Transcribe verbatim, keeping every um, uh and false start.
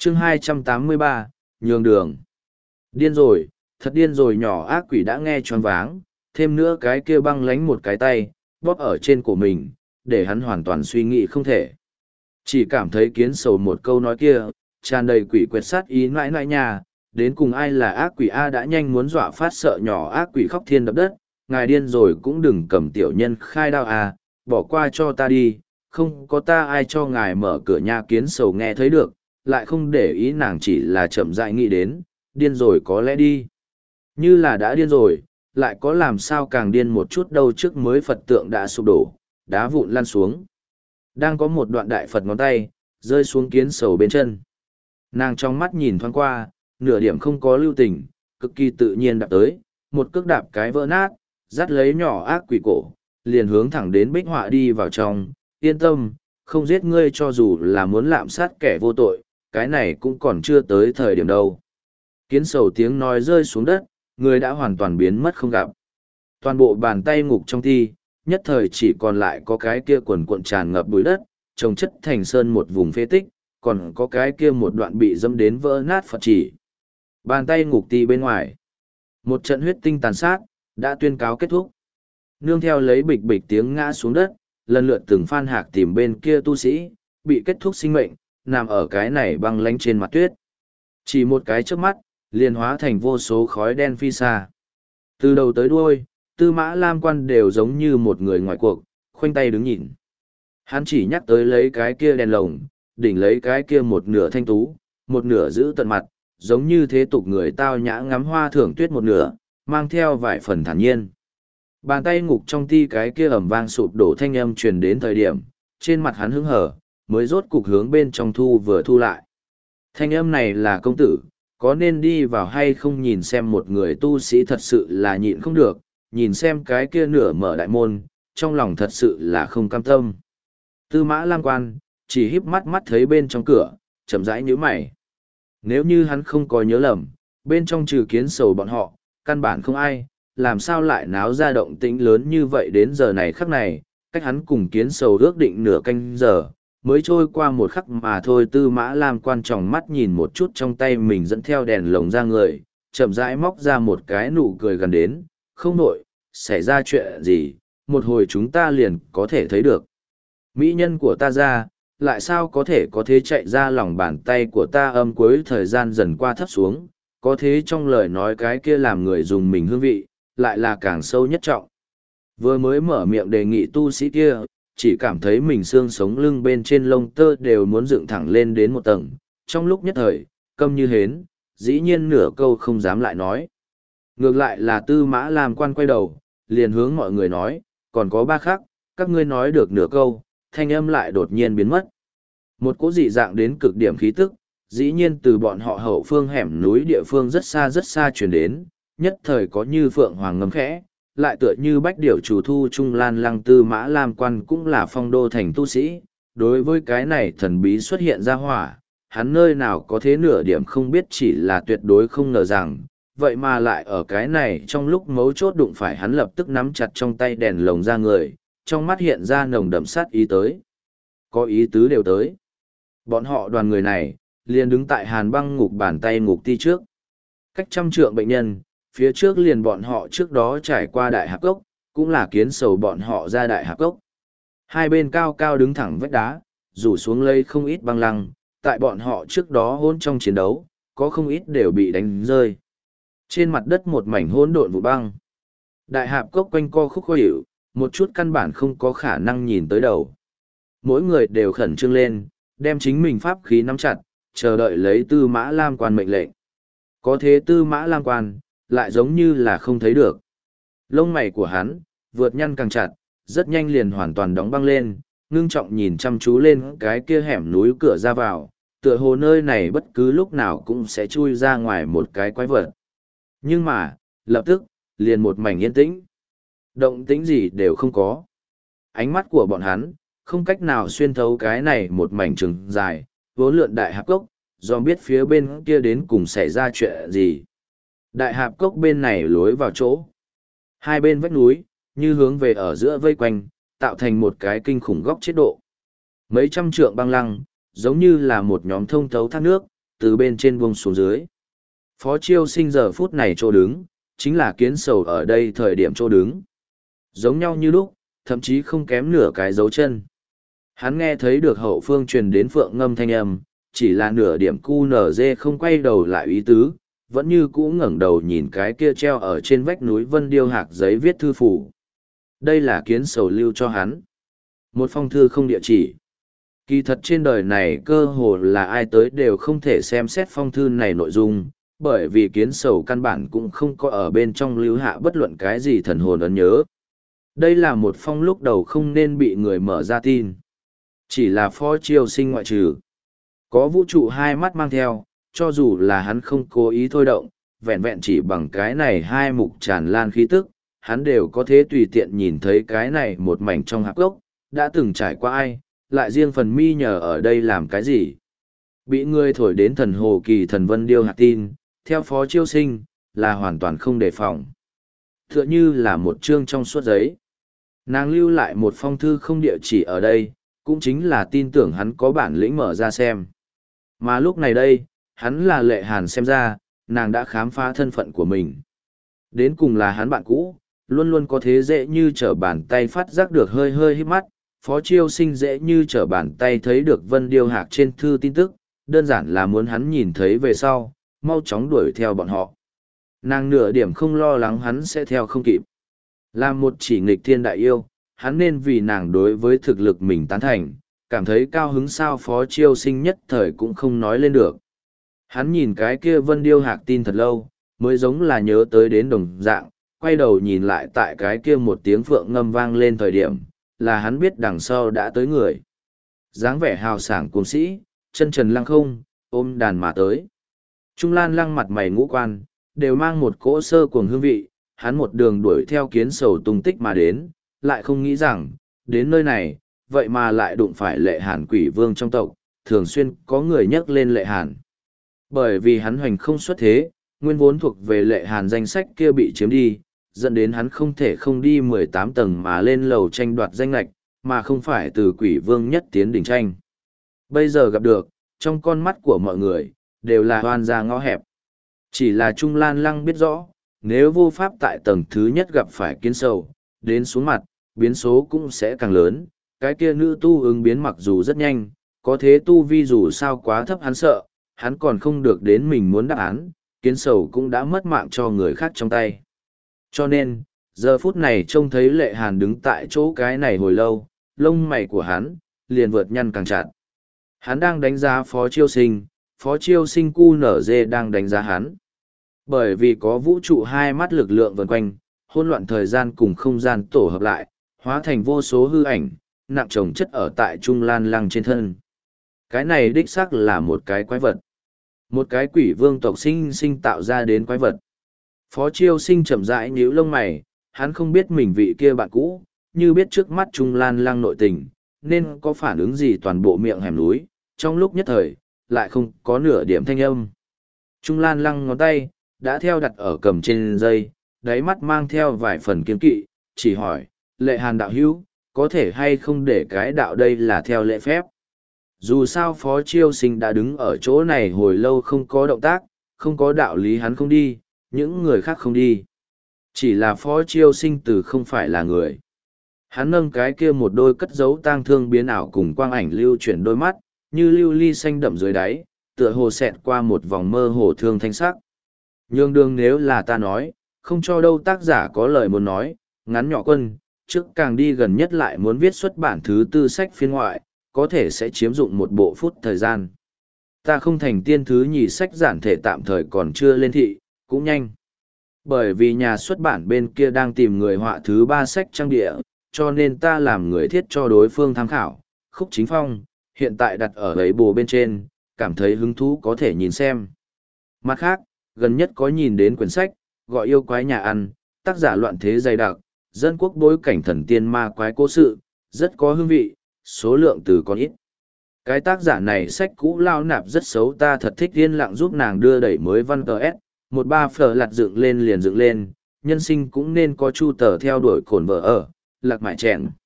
chương hai trăm tám mươi ba, nhường đường. Điên rồi, thật điên rồi, nhỏ ác quỷ đã nghe choáng váng, thêm nữa cái kia băng lánh một cái tay, bóp ở trên cổ mình, để hắn hoàn toàn suy nghĩ không thể. Chỉ cảm thấy kiến sầu một câu nói kia, tràn đầy quỷ quyệt sát ý nãi nãi nhà, đến cùng ai là ác quỷ A đã nhanh muốn dọa phát sợ nhỏ ác quỷ khóc thiên đập đất, ngài điên rồi cũng đừng cầm tiểu nhân khai đao à, bỏ qua cho ta đi, không có ta ai cho ngài mở cửa nhà. Kiến sầu nghe thấy được, lại không để ý nàng chỉ là chậm rãi nghĩ đến, điên rồi có lẽ đi. Như là đã điên rồi, lại có làm sao càng điên một chút đâu. Trước mới Phật tượng đã sụp đổ, đá vụn lăn xuống. Đang có một đoạn đại Phật ngón tay, rơi xuống kiến sầu bên chân. Nàng trong mắt nhìn thoáng qua, nửa điểm không có lưu tình, cực kỳ tự nhiên đạp tới, một cước đạp cái vỡ nát, dắt lấy nhỏ ác quỷ cổ, liền hướng thẳng đến bích họa đi vào trong. Yên tâm, không giết ngươi cho dù là muốn lạm sát kẻ vô tội, cái này cũng còn chưa tới thời điểm đâu. Kiến sầu tiếng nói rơi xuống đất, người đã hoàn toàn biến mất không gặp. Toàn bộ bàn tay ngục trong thi, nhất thời chỉ còn lại có cái kia quần cuộn tràn ngập bụi đất, trồng chất thành sơn một vùng phế tích, còn có cái kia một đoạn bị dâm đến vỡ nát Phật chỉ. Bàn tay ngục ti bên ngoài. Một trận huyết tinh tàn sát, đã tuyên cáo kết thúc. Nương theo lấy bịch bịch tiếng ngã xuống đất, lần lượt từng phan hạc tìm bên kia tu sĩ, bị kết thúc sinh mệnh, nằm ở cái này băng lánh trên mặt tuyết. Chỉ một cái chớp mắt, liền hóa thành vô số khói đen phi xa. Từ đầu tới đuôi, Tư Mã Lam Quan đều giống như một người ngoài cuộc, khoanh tay đứng nhìn. Hắn chỉ nhắc tới lấy cái kia đèn lồng, đỉnh lấy cái kia một nửa thanh tú, một nửa giữ tận mặt, giống như thế tục người tao nhã ngắm hoa thưởng tuyết một nửa, mang theo vài phần thản nhiên. Bàn tay ngục trong ti cái kia ầm vang sụp đổ thanh âm truyền đến thời điểm, trên mặt hắn hứng hở, mới rốt cục hướng bên trong thu vừa thu lại. Thanh âm này là công tử, có nên đi vào hay không? Nhìn xem một người tu sĩ thật sự là nhịn không được, nhìn xem cái kia nửa mở đại môn, trong lòng thật sự là không cam tâm. Tư Mã Lam Quan, chỉ híp mắt mắt thấy bên trong cửa, chậm rãi nhíu mày. Nếu như hắn không có nhớ lầm, bên trong trừ kiến sầu bọn họ, căn bản không ai, làm sao lại náo ra động tĩnh lớn như vậy đến giờ này khắc này, cách hắn cùng kiến sầu ước định nửa canh giờ, mới trôi qua một khắc mà thôi. Tư Mã Lam Quan tròng mắt nhìn một chút trong tay mình dẫn theo đèn lồng ra người, chậm rãi móc ra một cái nụ cười gần đến, không nổi, xảy ra chuyện gì, một hồi chúng ta liền có thể thấy được. Mỹ nhân của ta ra, lại sao có thể có thế chạy ra lòng bàn tay của ta? Âm cuối thời gian dần qua thấp xuống, có thế trong lời nói cái kia làm người dùng mình hương vị, lại là càng sâu nhất trọng. Vừa mới mở miệng đề nghị tu sĩ kia, chỉ cảm thấy mình xương sống lưng bên trên lông tơ đều muốn dựng thẳng lên đến một tầng, trong lúc nhất thời, câm như hến, dĩ nhiên nửa câu không dám lại nói. Ngược lại là Tư Mã Lam Quan quay đầu, liền hướng mọi người nói, còn có ba khắc, các ngươi nói được nửa câu, thanh âm lại đột nhiên biến mất. Một cỗ dị dạng đến cực điểm khí tức, dĩ nhiên từ bọn họ hậu phương hẻm núi địa phương rất xa rất xa truyền đến, nhất thời có như phượng hoàng ngâm khẽ, lại tựa như bách điểu chủ thu trung lan lăng. Tư Mã Lam Quan cũng là phong đô thành tu sĩ, đối với cái này thần bí xuất hiện ra hỏa, hắn nơi nào có thế nửa điểm không biết, chỉ là tuyệt đối không ngờ rằng, vậy mà lại ở cái này trong lúc mấu chốt đụng phải hắn. Lập tức nắm chặt trong tay đèn lồng ra người, trong mắt hiện ra nồng đậm sát ý tới. Có ý tứ đều tới. Bọn họ đoàn người này, liền đứng tại hàn băng ngục bàn tay ngục ti trước. Cách trăm trượng bệnh nhân, phía trước liền bọn họ trước đó trải qua đại hạp cốc, cũng là kiến sầu bọn họ ra đại hạp cốc. Hai bên cao cao đứng thẳng vách đá, rủ xuống lây không ít băng lăng, tại bọn họ trước đó hôn trong chiến đấu, có không ít đều bị đánh rơi. Trên mặt đất một mảnh hỗn độn vụ băng. Đại hạp cốc quanh co khúc khó hiểu, một chút căn bản không có khả năng nhìn tới đầu. Mỗi người đều khẩn trương lên, đem chính mình pháp khí nắm chặt, chờ đợi lấy Tư Mã Lam Quan mệnh lệnh. Có thế Tư Mã Lam Quan, lại giống như là không thấy được. Lông mày của hắn, vượt nhăn càng chặt, rất nhanh liền hoàn toàn đóng băng lên, ngưng trọng nhìn chăm chú lên cái kia hẻm núi cửa ra vào, tựa hồ nơi này bất cứ lúc nào cũng sẽ chui ra ngoài một cái quái vật. Nhưng mà, lập tức, liền một mảnh yên tĩnh. Động tĩnh gì đều không có. Ánh mắt của bọn hắn, không cách nào xuyên thấu cái này một mảnh trường dài, vốn lượn đại hạp cốc, do biết phía bên kia đến cùng xảy ra chuyện gì. Đại hạp cốc bên này lối vào chỗ. Hai bên vách núi, như hướng về ở giữa vây quanh, tạo thành một cái kinh khủng góc chết độ. Mấy trăm trượng băng lăng, giống như là một nhóm thông thấu thác nước, từ bên trên buông xuống dưới. Phó Chiêu Sinh giờ phút này chỗ đứng, chính là Kiến Sầu ở đây thời điểm chỗ đứng. Giống nhau như lúc, thậm chí không kém nửa cái dấu chân. Hắn nghe thấy được hậu phương truyền đến phượng ngâm thanh âm, chỉ là nửa điểm cu nở dê không quay đầu lại ý tứ, vẫn như cũ ngẩng đầu nhìn cái kia treo ở trên vách núi vân điêu hạc giấy viết thư phủ. Đây là Kiến Sầu lưu cho hắn. Một phong thư không địa chỉ. Kỳ thật trên đời này cơ hồ là ai tới đều không thể xem xét phong thư này nội dung, bởi vì Kiến Sầu căn bản cũng không có ở bên trong lưu hạ bất luận cái gì thần hồn ấn nhớ. Đây là một phong lúc đầu không nên bị người mở ra tin. Chỉ là Phó Chiêu Sinh ngoại trừ. Có vũ trụ hai mắt mang theo, cho dù là hắn không cố ý thôi động, vẹn vẹn chỉ bằng cái này hai mục tràn lan khí tức, hắn đều có thể tùy tiện nhìn thấy cái này một mảnh trong hạp gốc, đã từng trải qua ai, lại riêng phần mi nhờ ở đây làm cái gì. Bị người thổi đến thần hồ kỳ thần vân điêu hạt tin, theo Phó Chiêu Sinh, là hoàn toàn không đề phòng. Tựa như là một chương trong suốt giấy. Nàng lưu lại một phong thư không địa chỉ ở đây, cũng chính là tin tưởng hắn có bản lĩnh mở ra xem. Mà lúc này đây, hắn là Lệ Hàn xem ra, nàng đã khám phá thân phận của mình. Đến cùng là hắn bạn cũ, luôn luôn có thế dễ như trở bàn tay phát giác được hơi hơi hít mắt, Phó Chiêu Sinh dễ như trở bàn tay thấy được Vân Điêu Hạc trên thư tin tức, đơn giản là muốn hắn nhìn thấy về sau, mau chóng đuổi theo bọn họ. Nàng nửa điểm không lo lắng hắn sẽ theo không kịp. Là một chỉ nghịch thiên đại yêu, hắn nên vì nàng đối với thực lực mình tán thành, cảm thấy cao hứng sao Phó Chiêu Sinh nhất thời cũng không nói lên được. Hắn nhìn cái kia Vân Điêu Hạc tin thật lâu, mới giống là nhớ tới đến đồng dạng, quay đầu nhìn lại tại cái kia một tiếng phượng ngâm vang lên thời điểm, là hắn biết đằng sau đã tới người. Dáng vẻ hào sảng cuồng sĩ, chân trần lăng không, ôm đàn mà tới. Trung Lan Lăng mặt mày ngũ quan, đều mang một cỗ sơ cuồng hương vị, hắn một đường đuổi theo Kiến Sầu tung tích mà đến, lại không nghĩ rằng, đến nơi này, vậy mà lại đụng phải Lệ Hàn quỷ vương trong tộc, thường xuyên có người nhắc lên Lệ Hàn. Bởi vì hắn hoành không xuất thế, nguyên vốn thuộc về Lệ Hàn danh sách kia bị chiếm đi, dẫn đến hắn không thể không đi mười tám tầng mà lên lầu tranh đoạt danh lạch, mà không phải từ quỷ vương nhất tiến đỉnh tranh. Bây giờ gặp được, trong con mắt của mọi người, đều là hoan ra ngõ hẹp. Chỉ là Trung Lan Lăng biết rõ, nếu vô pháp tại tầng thứ nhất gặp phải Kiến Sầu, đến xuống mặt, biến số cũng sẽ càng lớn. Cái kia nữ tu ứng biến mặc dù rất nhanh, có thế tu vi dù sao quá thấp hắn sợ, hắn còn không được đến mình muốn đáp án, Kiến Sầu cũng đã mất mạng cho người khác trong tay. Cho nên, giờ phút này trông thấy Lệ Hàn đứng tại chỗ cái này hồi lâu, lông mày của hắn, liền vượt nhăn càng chặt. Hắn đang đánh giá Phó Chiêu Sinh, Phó Chiêu Sinh cu nở dê đang đánh giá hắn. Bởi vì có vũ trụ hai mắt lực lượng vần quanh, hỗn loạn thời gian cùng không gian tổ hợp lại, hóa thành vô số hư ảnh, nặng chồng chất ở tại Trung Lan Lăng trên thân. Cái này đích xác là một cái quái vật. Một cái quỷ vương tộc sinh sinh tạo ra đến quái vật. Phó Chiêu Sinh chậm rãi nhíu lông mày, hắn không biết mình vị kia bạn cũ, như biết trước mắt Trung Lan Lăng nội tình, nên có phản ứng gì toàn bộ miệng hẻm núi, trong lúc nhất thời, lại không có nửa điểm thanh âm. Trung Lan Lăng ngón tay, đã theo đặt ở cầm trên dây, đáy mắt mang theo vài phần kiên kỵ, chỉ hỏi, Lệ Hàn đạo hữu, có thể hay không để cái đạo đây là theo lễ phép. Dù sao Phó Chiêu Sinh đã đứng ở chỗ này hồi lâu không có động tác, không có đạo lý hắn không đi, những người khác không đi. Chỉ là Phó Chiêu Sinh từ không phải là người. Hắn nâng cái kia một đôi cất dấu tang thương biến ảo cùng quang ảnh lưu chuyển đôi mắt, như lưu ly xanh đậm dưới đáy, tựa hồ xẹt qua một vòng mơ hồ thương thanh sắc. Nhường đường nếu là ta nói, không cho đâu tác giả có lời muốn nói, ngắn nhỏ quân, trước càng đi gần nhất lại muốn viết xuất bản thứ tư sách phiên ngoại, có thể sẽ chiếm dụng một bộ phút thời gian. Ta không thành tiên thứ nhì sách giản thể tạm thời còn chưa lên thị, cũng nhanh. Bởi vì nhà xuất bản bên kia đang tìm người họa thứ ba sách trang địa, cho nên ta làm người thiết cho đối phương tham khảo. Khúc Chính Phong, hiện tại đặt ở ấy bồ bên trên, cảm thấy hứng thú có thể nhìn xem. Mặt khác, gần nhất có nhìn đến quyển sách, gọi Yêu Quái Nhà Ăn, tác giả loạn thế dày đặc, dân quốc bối cảnh thần tiên ma quái cố sự, rất có hương vị, số lượng từ còn ít. Cái tác giả này sách cũ lao nạp rất xấu, ta thật thích yên lặng giúp nàng đưa đẩy mới văn tờ S, một ba phở lặt dựng lên liền dựng lên, nhân sinh cũng nên có chu tờ theo đuổi cồn vợ ở, lạc mại chèn.